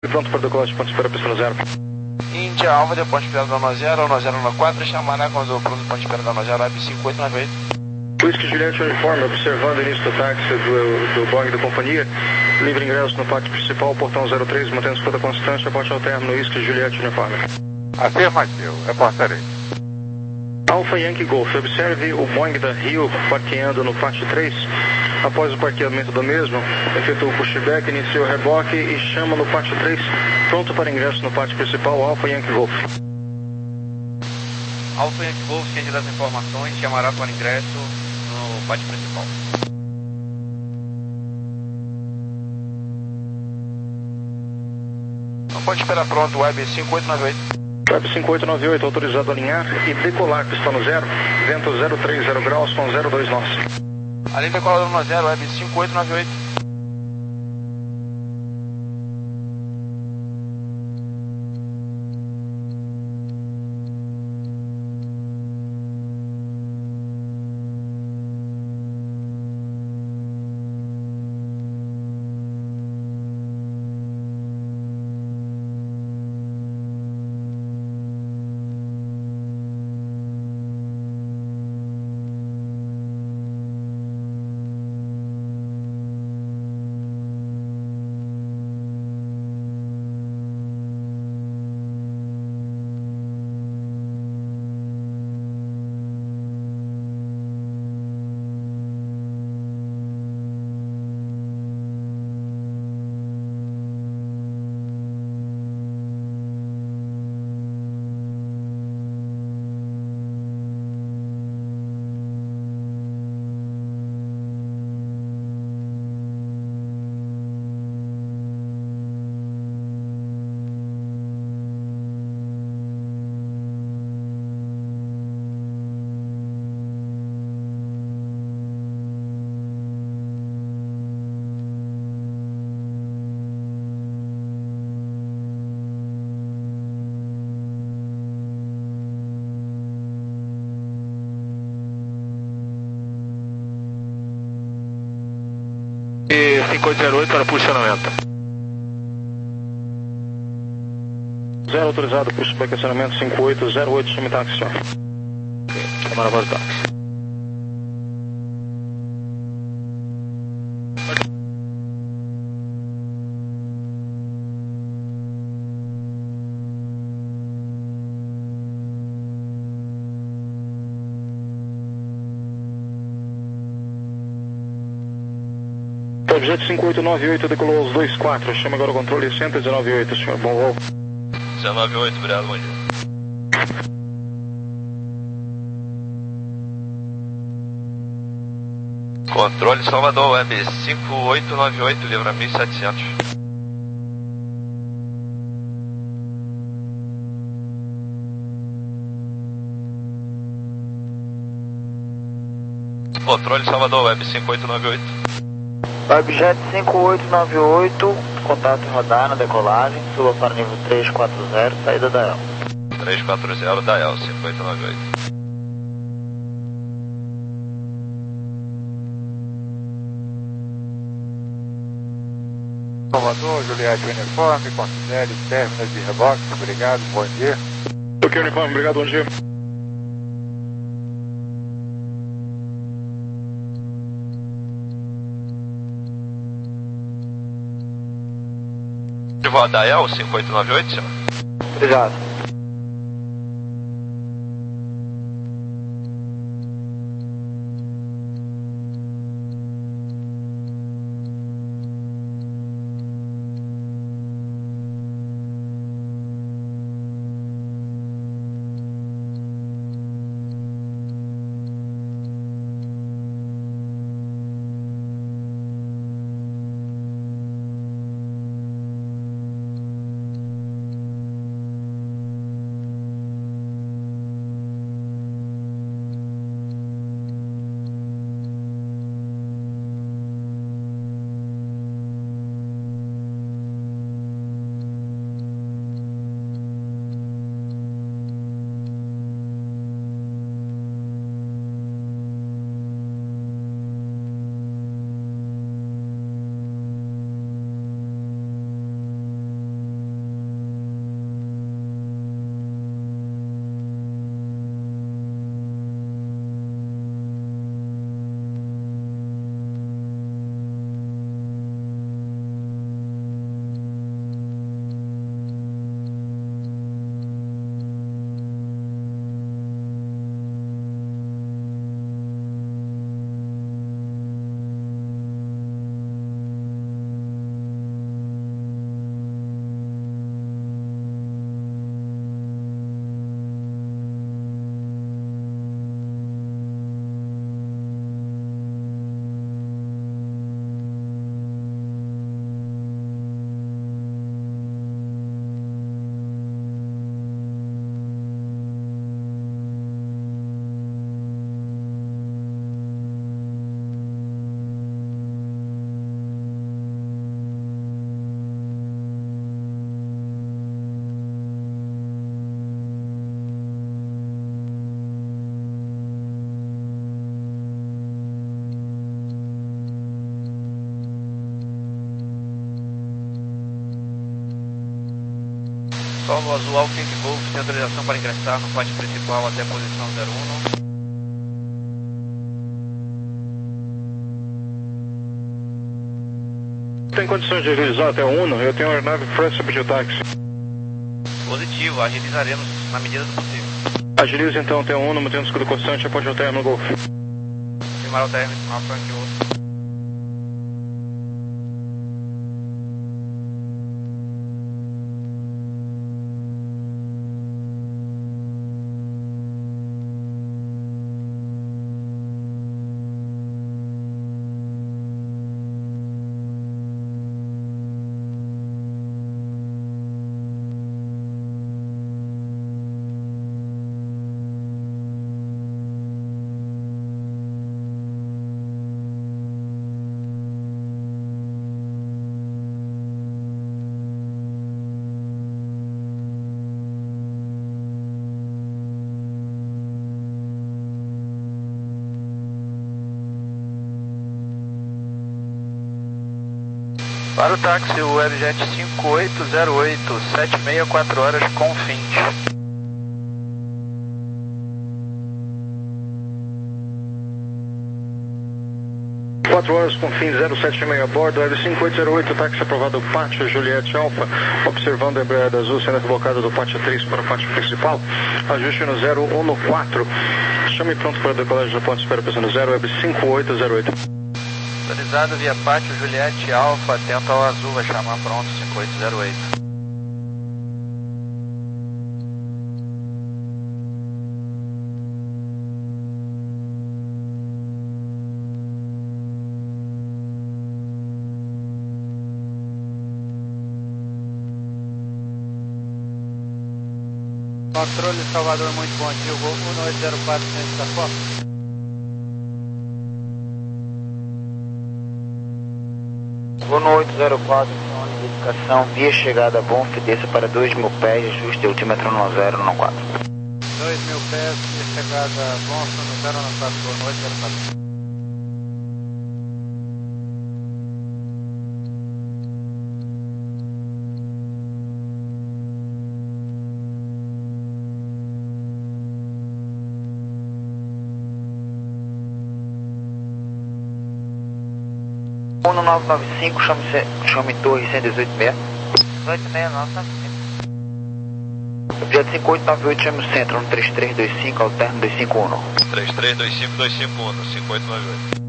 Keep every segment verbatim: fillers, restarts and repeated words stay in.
Pronto para decolagem, ponto de espera, pista no zero. Índia Alfa, de ponto de espera da nove zero, nove zero nove quatro, chamará com o pronto ponto de espera da nove zero, web cinco oito nove oito. Whisky Juliette Uniforme, observando o início do táxi do, do Boeing da companhia. Livre ingresso no pátio principal, portão zero três, mantendo escuta constante, aporte ao término, Whisky Juliette Uniforme. Afirmativo, reportarei. Alfa Yankee Golf, observe o Boeing da Rio parqueando no pátio três. Após o parqueamento do mesmo, efetua o pushback, inicia o reboque e chama no pátio três, pronto para ingresso no pátio principal, Alfa Yankee Golf. Alfa Yankee Golf, ciente das informações, chamará para ingresso no pátio principal. Não pode esperar pronto, web cinco oito nove oito. Web cinco oito nove oito, autorizado a alinhar e decolar, pista no zero, vento zero três zero graus com zero dois nós. Além decolador no zero, web cinco oito nove oito. cinco oito zero oito para posicionamento. Zero autorizado, pushback acionamento cinco oito zero oito, chame táxi, senhor. Chamar a voz do táxi. Objeto cinco oito nove oito decolou aos dois quatro, chama agora o controle cento e dezenove oito, senhor. Bom voo. dezenove oito, obrigado, bom dia. Controle Salvador, web cinco oito nove oito, livra mil e setecentos. Controle Salvador, web cinco oito nove oito. Webjet cinco oito nove oito, contato em radar na decolagem, suba para nível três quatro zero, saída da E L. três quatro zero da E L, cinco oito nove oito. Salvador, Juliette Uniforme, considere términos de reboque, obrigado, bom dia. Ok, Uniforme, obrigado, bom dia. De voar da E L, cinco oito nove oito, senhor. Obrigado. Solo Azul Alfa Yankee Golf, tem autorização para ingressar no pátio principal até a posição zero um. Tem condições de agilizar até o Uno? Eu tenho uma aeronave Fresh Subtil Taxi. Positivo, agilizaremos na medida do possível. Agilize então até o Uno, mantendo o escudo constante após o término no Golf. Confirmar o término, Alfa Yankee Golf. Para o táxi, o Webjet cinco oito zero oito, sete seis quatro horas com fins. quatro horas com fim zero sete seis a bordo, Web cinco oito zero oito, táxi aprovado pátio Juliette Alfa, observando a embreagem azul sendo rebocada do pátio três para o pátio principal, ajuste no zero um no quatro, chame pronto para a decolagem da ponte, espera pessoa no zero, Web cinco oito zero oito. Autorizado via pátio Juliette Alfa, atento ao azul, vai chamar pronto cinco oito zero oito. Controle Salvador, muito bom dia, o Gol um oito zero quatro, centro da Fox. Uno oito zero quatro, zona de indicação, via chegada bom, desça para dois mil pés, ajuste altímetro no zero no quatro. dois mil pés, via chegada bom, no zero no quatro, Uno oito zero quatro. Uno nove nove cinco, chame, chame torre cento e dezoito meia. dezoito seis nove Jet cinco oito nove oito, chame o centro, no três três dois cinco, alterno dois cinco um. três três dois cinco dois cinco um, cinco oito nove oito.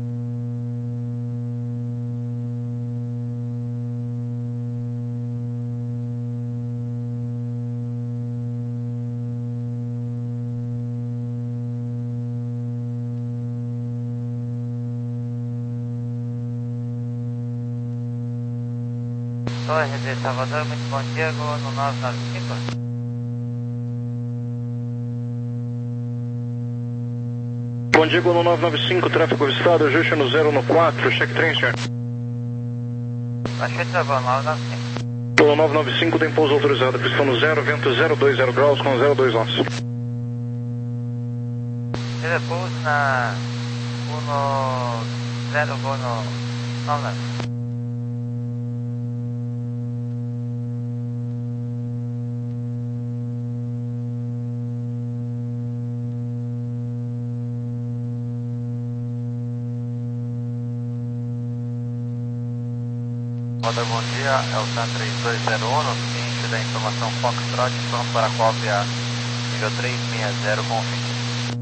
Torre de Salvador, muito bom dia, Gol no nove nove cinco. Bom dia, Gol no nove nove cinco, tráfego avistado, ajuste no zero no quatro, check train, senhor. Baixou travão, nove nove cinco. Gol nove nove cinco, tem pouso autorizado, pistão no zero, vento zero dois zero graus com zero dois nós. Repouso na Uno zero, Gol no nove nove. Roda, bom dia, é o TAM três dois zero um, ciente da informação Foxtrot, pronto para a cópia nível três seis zero com fim.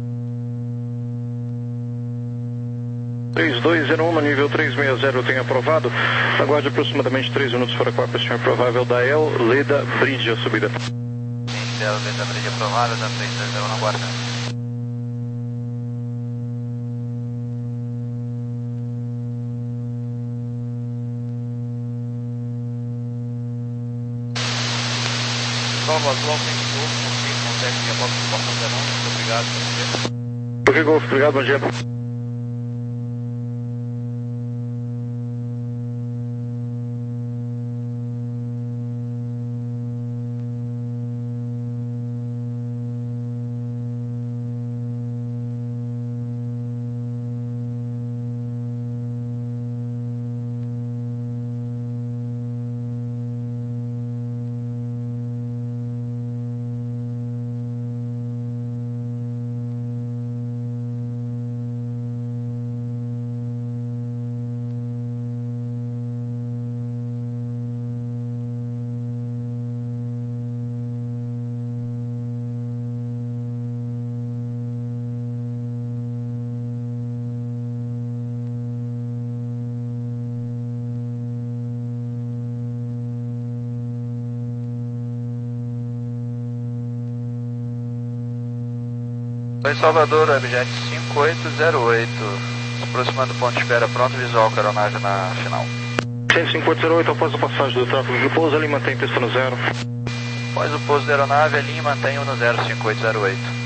três dois zero um no nível três seis zero tem aprovado, aguarde aproximadamente três minutos para a cópia, senhor provável da El Leda Bridge a subida. Ciente da El Leda Bridge aprovada, TAM três dois zero um aguardando. Solo Azul, Alfa Yankee Golf, confirmo, consegue minha box de portão zero um, muito obrigado, bom dia. Ok, Golf, obrigado, bom dia. Oi Salvador, Webjet cinco oito zero oito, se aproximando do ponto de espera, pronto, visual com a aeronave na final. cinco oito zero oito, após a passagem do tráfego de pouso, ali mantém pista no zero. Após o pouso da aeronave, ali mantém no zero cinco oito zero oito.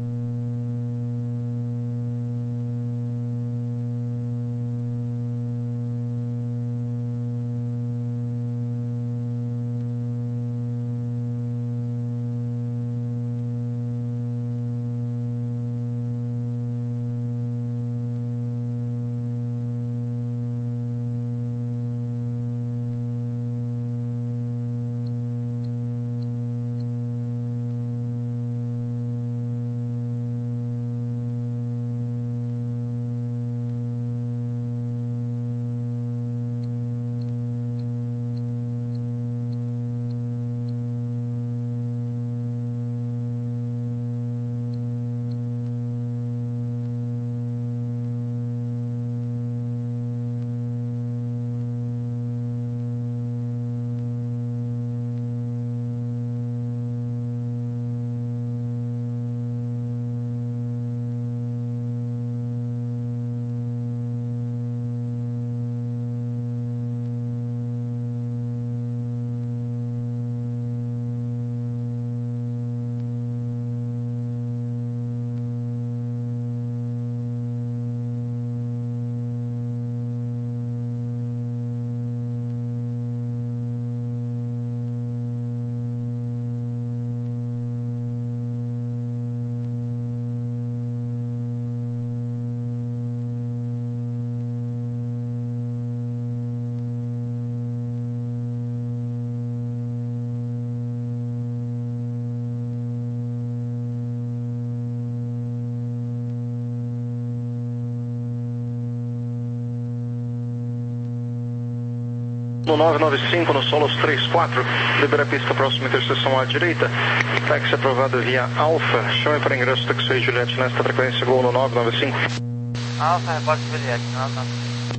No nove nove cinco, no Solos três quatro, libera a pista próxima interseção à direita. Táxi aprovado via Alfa, chame para ingresso Taxi Juliette nesta frequência, gol no nove nove cinco. Alfa, repórter Juliette, nove nove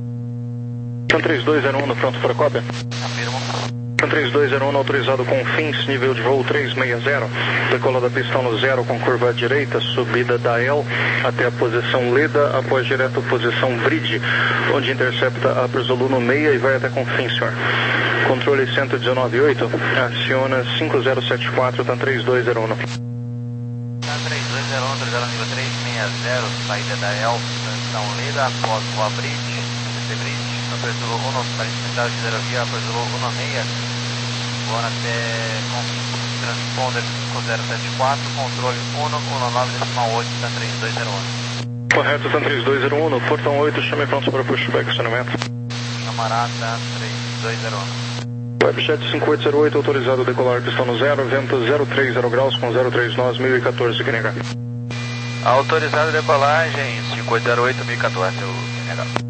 Cam três dois zero um, pronto para cópia. Afirmo. Cam três dois zero um, autorizado com fins, nível de voo três seis zero. Decola da pista no zero com curva à direita, subida da L até a posição Leda, após direto posição Bridge, onde intercepta a Zulu no meia e vai até confins, senhor. Controle cento e dezenove ponto oito, aciona cinco zero sete quatro, T A M três dois zero um. T A M três dois zero um, autorizado nível três seis zero, saída da L, posição Leda, após voa Bridge, C C Bridge, Zulu um, para inspetar de zero via, Zulu um seis. Voando até confins, transponder cinco zero sete quatro, controle um um nove oito, T A M três dois zero um. Correto, T A M três dois zero um, no portão oito, chame pronto para pushback, estacionamento. Camarada, T A M três dois zero um. Webjet cinco oito zero oito, autorizado a decolar, pistão no zero, vento zero três zero graus com zero três nós, mil e quatorze, Q N H. Autorizado a decolagem, cinco oito zero oito, mil e quatorze, o Q N H.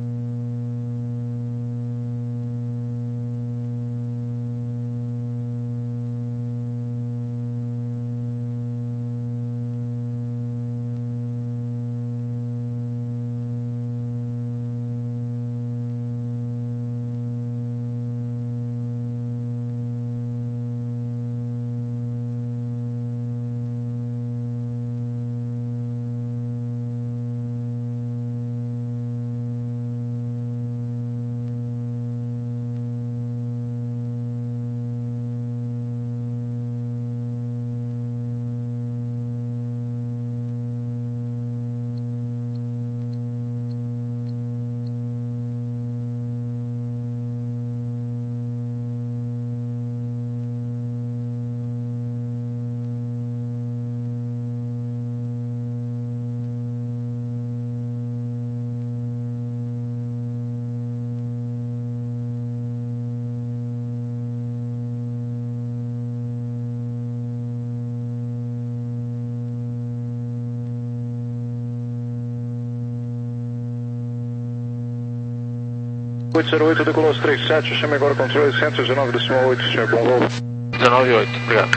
oito zero oito, decolou três sete, chame agora o controle cento e dezenove decimal oito, senhor, bom voo. dezenove oito, obrigado.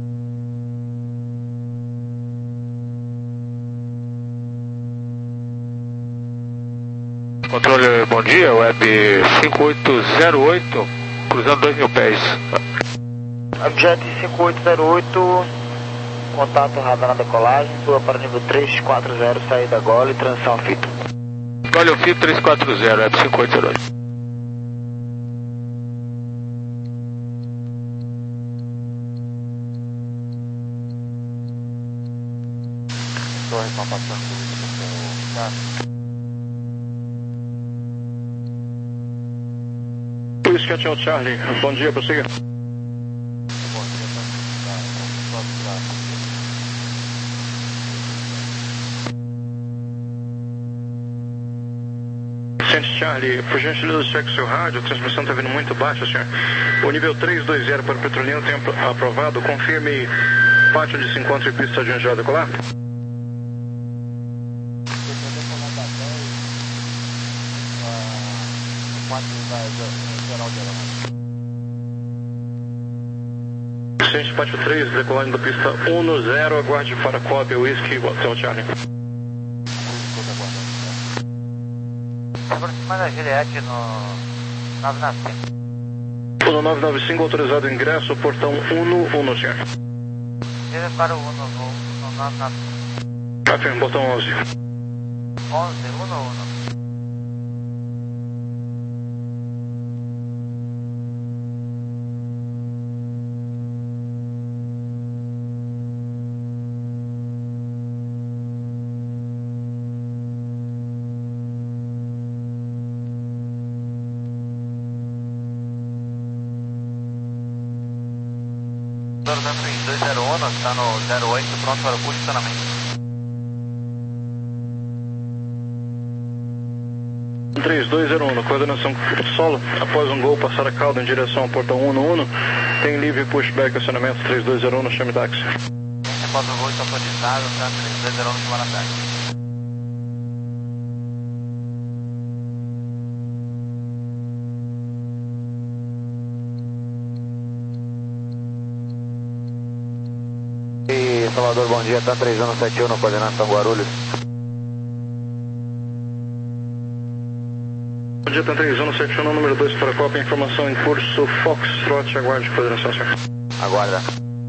Controle, bom dia, Web cinco oito zero oito, cruzando dois mil pés. Webjet cinco oito zero oito, contato radar na decolagem, suba para nível três quatro zero, saída Gole, transição a fita. Gole ao fito três quatro zero, F cinco oito zero oito. Torre está passando com o carro. Whisky Hotel Charlie, bom dia, prossiga. Bom dia, tá? Tá, tá, tá. Sente Charlie, por gentileza, cheque seu rádio, a transmissão está vindo muito baixa, senhor. O nível três dois zero para o Petrolino tem aprovado, confirme pátio onde se encontra e pista de onde decolar. Sente pátio três, decolagem da pista um zero, aguarde para cópia, Whisky Hotel Charlie. Aproximando a Juliette no nove nove cinco. um nove nove cinco, autorizado ingresso, portão um um, senhor. Direto para o um no nove nove cinco. Afirma, botão onze. onze, um um. três dois zero um, está no zero oito, pronto para o posicionamento. três dois zero um, coordenação solo, após um gol passar a cauda em direção ao portão um um, tem livre pushback, acionamento três dois zero um, chame táxi. Após o gol está autorizado, tá três dois zero um, chamar a táxi. Salvador, bom dia, tá três um sete um, coordenação Guarulhos. Bom dia, tá três um sete um, número dois para a Copa, informação em curso, Foxtrot, aguarde coordenação, senhor. Aguarda.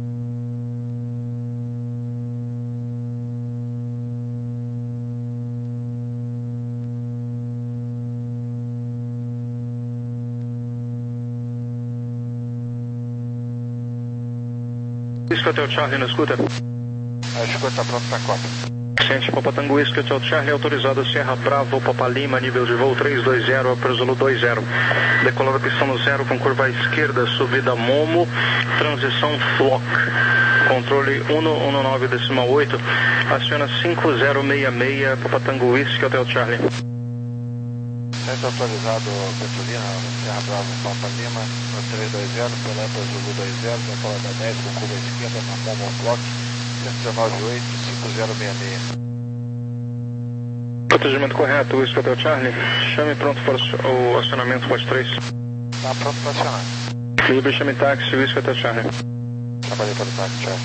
Whisky Hotel Charlie, não escuta? A escuta está pronta para a Copa. Sente Papa Tango Whisky Hotel Charlie, autorizado Serra Bravo, Papa Lima, nível de voo três dois zero, Upper Zulu dois zero. Decolada pistão no zero com curva à esquerda, subida Momo, transição Flock. Controle um um nove decimal oito, aciona cinco zero seis seis, Papa Tango Whisky Hotel Charlie. Centro autorizado Petrolina, Serra Bravo, Papa Lima, no três dois zero, pela Upper Zulu dois zero, decolada dez com curva à esquerda, na Momo Flock. cento e nove oito, cinco zero seis seis. Procedimento correto, Whisky Hotel Charlie. Chame pronto para o acionamento Watch três. Está pronto para acionar. Libre, chame táxi, Whisky Hotel Charlie. Trabalhei para o táxi, tchau.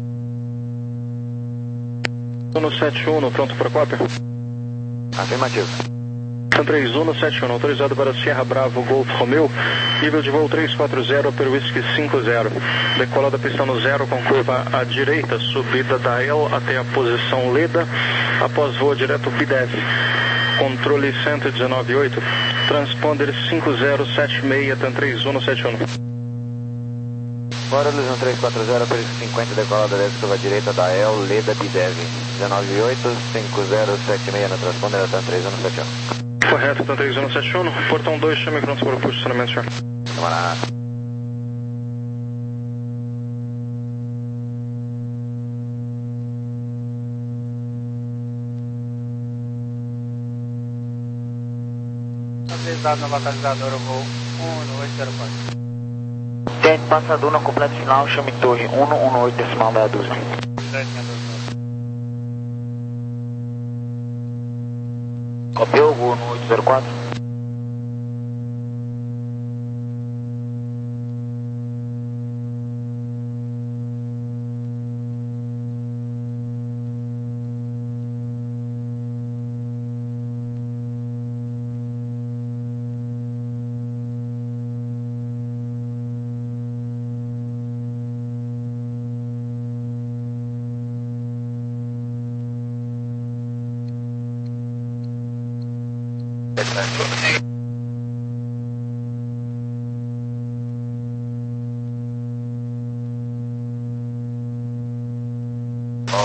um sete um, pronto para a cópia? Afirmativo. três um sete um, autorizado para Sierra Bravo, Golf Romeo, nível de voo três quatro zero, Upper Whisky cinco zero. Decolada pistão no zero com curva à direita, subida da L até a posição Leda, após voo direto B D F. Controle cento e dezenove oito, transponder cinco zero sete seis, TAM três um sete um. Guarulhos um três quatro zero, Upper cinquenta, decolada dez, curva à direita da L, Leda, B D F. dezenove oito, cinco zero sete seis no transponder, TAM três um sete um. Correto, TAM três um sete um, portão dois, chame pronto para o posicionamento, senhor. Camarada. Autorizado na localizadora voo um oito zero quatro. Tente passador no completo final, chame torre um um oito decimal meia dúzia. Copiou o voo no oito zero quatro?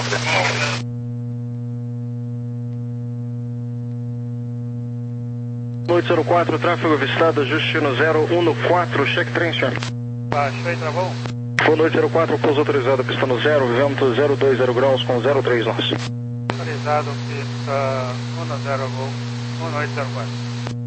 pressão. oito zero quatro, tráfego avistado, ajuste no zero um quatro, check trem, senhor. Baixou e travou? Voo oito zero quatro, pouso autorizado, pista no zero, vento zero dois zero graus com zero três nós. Autorizado, pista um zero, voo um oito zero quatro.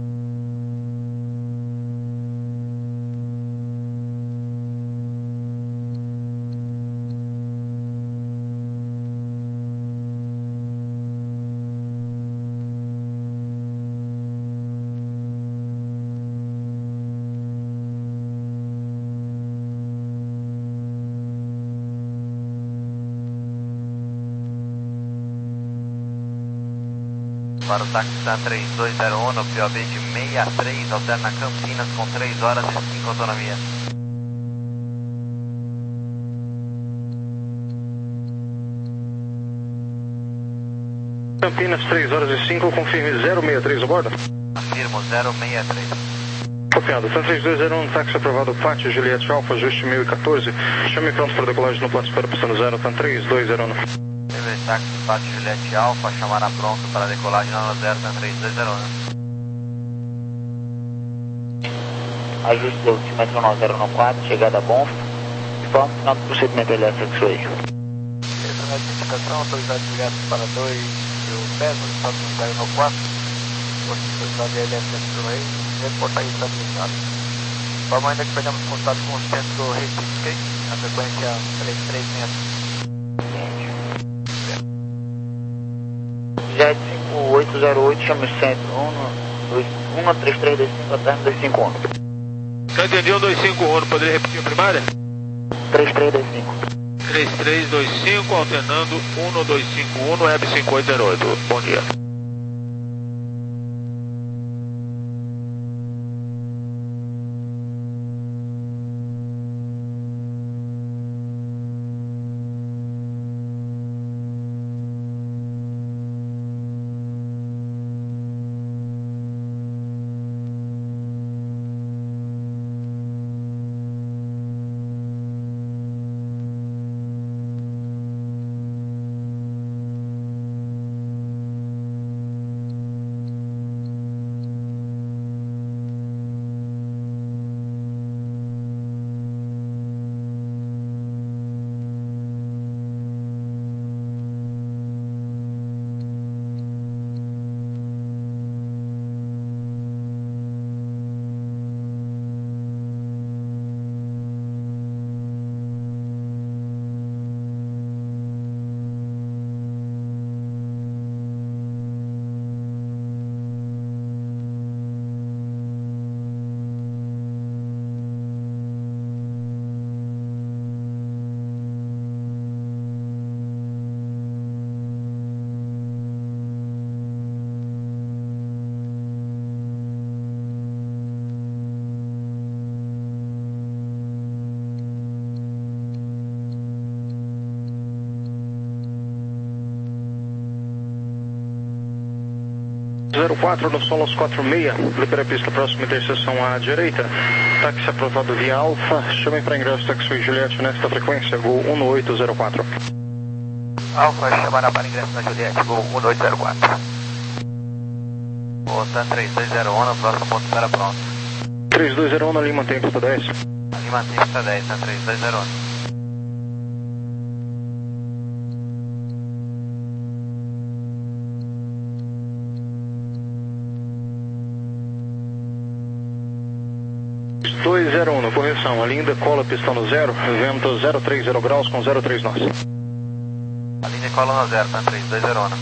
Para o táxi T A três dois zero um, P O B de sessenta e três, alterna Campinas com três horas e cinco autonomia. Campinas, três horas e cinco, confirme zero seis três a bordo. Afirmo, zero seis três. Copiado, T A três dois zero um, táxi aprovado, Pátio Juliette Alfa, ajuste mil e quatorze, chame pronto para decolagem no plato espera, pista no zero, T A três dois zero um. Táxi Pátio Juliette Alfa, chamará pronto para decolagem na zero três dois zero um. Ajuste do altímetro nove zero um quatro, chegada a Bonf. Informe o final do procedimento L S X-Ray. Essa é a identificação, autorizado direto para dois mil pés, estado no zero um quatro. Autorizado L S X-Ray, reportar estabilizado. Informa ainda que perdemos contato com o centro Recife, na frequência três três seis zero. Jet cinco oito zero oito, chame o centro, um três três dois cinco, alterno dois cinco um. Já entendi um dois cinco um, poderia repetir a primária? três três dois cinco. três três dois cinco, alternando um dois cinco um, Web cinco oito zero oito. Bom dia. zero quatro no Solos quatro seis, libera a pista próxima interseção à direita. Táxi aprovado via Alfa, chamem para ingresso Taxi Juliette nesta frequência, Gol um oito zero quatro. Alfa, chamará para ingresso na Juliette, Gol um oito zero quatro. O T A três dois zero um, no próximo ponto espera pronto. três dois zero um, na linha mantém pista dez. Ali mantém pista dez, T A três dois zero um. dois zero um, correção, a linha decola pista no zero, vento zero três zero graus com zero três nós. A linha decola no zero, T A três dois zero um.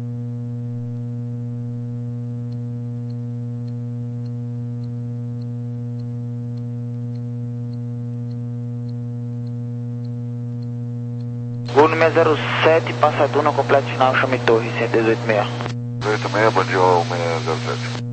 Voo número zero sete, Passaduna, completo final, chame Torre, cento e dezoito seis. oito seis, bom dia, o seis zero sete.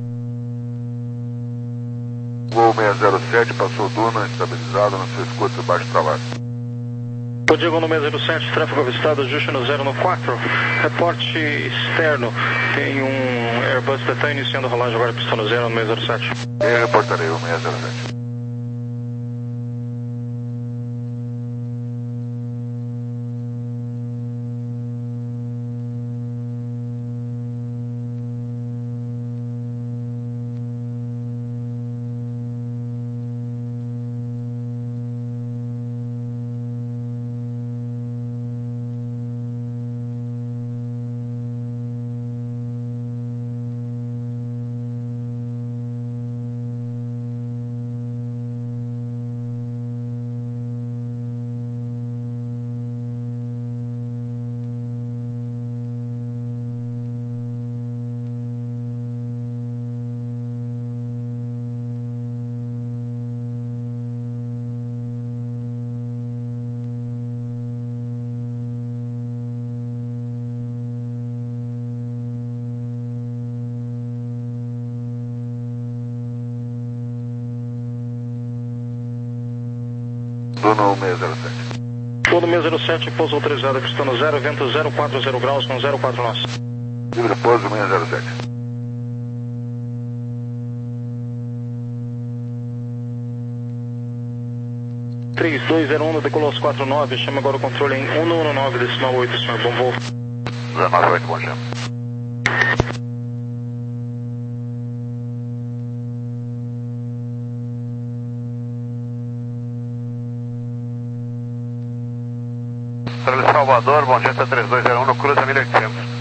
Voo seis zero sete, passou Duna, estabilizado, não se escuta, baixo trabalho. O Diego no seis zero sete, tráfego avistado, ajuste no zero no quatro, reporte externo, tem um Airbus que está iniciando a rolagem agora, pista no zero no seis zero sete. Eu reportarei o seis zero sete. Uno seis zero sete. Uno seis zero sete, pouso autorizado, pistando zero, vento zero quatro zero graus com zero quatro nós. Livre pouso seis zero sete. três dois zero um, decolou aos quatro nove, chama agora o controle em um um nove, decimal oito, senhor, bom voo. dezenove oito, bom dia. Estrela Salvador, bom dia, está três dois zero um, no cruza mil e oitocentos.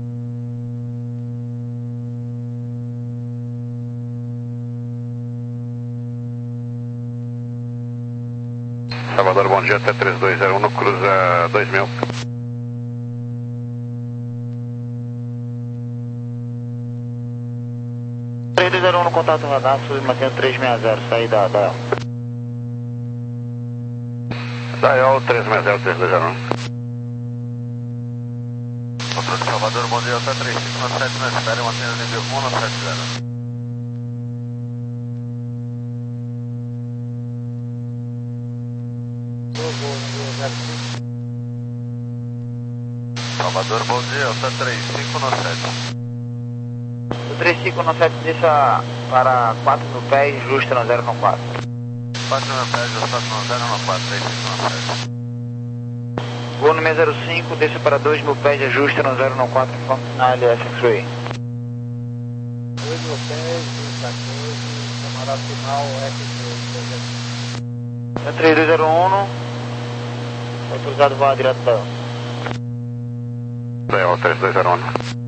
Salvador, bom dia, até três dois zero um, no cruza dois mil. três dois zero um no contato radar, mantendo três seis zero, saída da... Da E L três seis zero, três dois zero um. Controle Salvador, bom dia, até três cinco sete, na espera, mantendo nível um no sete zero. Salvador, bom dia, até três cinco no sete. O três cinco no sete deixa para quatro mil pés, justa no zero no quatro. quatro mil pés, ajustado no zero no quatro, três cinco no sete. Voo no seis zero cinco, desce para dois mil pés, ajusta no zero no quatro, com sinal L S X-Ray. dois mil pés, quatorze, camarada final, X-Ray. É três dois zero um, autorizado voar direto da... Da E L três dois zero um.